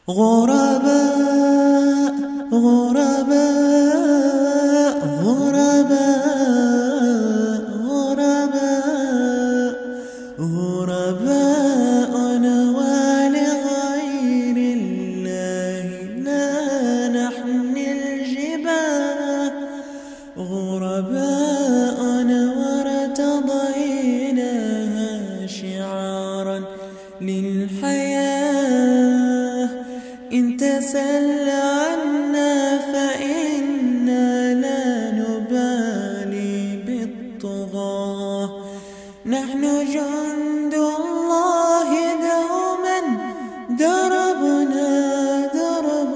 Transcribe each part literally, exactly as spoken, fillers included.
غرباء غرباء غرباء غرباء غرباء ولغير الله لا نحمي الجباه غرباء وارتضيناها شعارا للحياة إن تسل عنا فإنا لا نبالي بالطغاة نحن جند الله دوما دربنا درب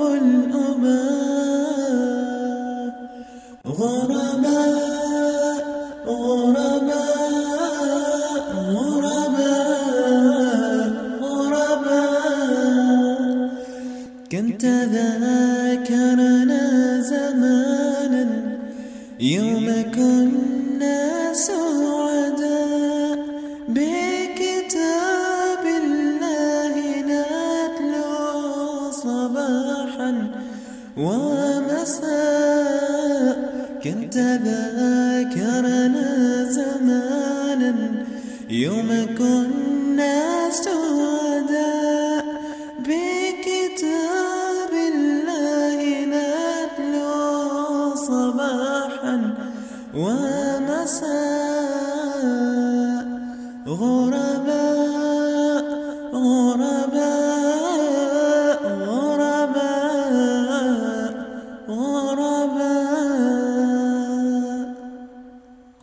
الأباء غرباء غرباء غرباء غرباء كم تذاكرنا زمانا يوم كنا سعداء بكتاب الله نتلو صباحا ومساء كم تذاكرنا زمانا يوم كنا سعداء بكتاب الله نتلو صباحا ومساء غرباء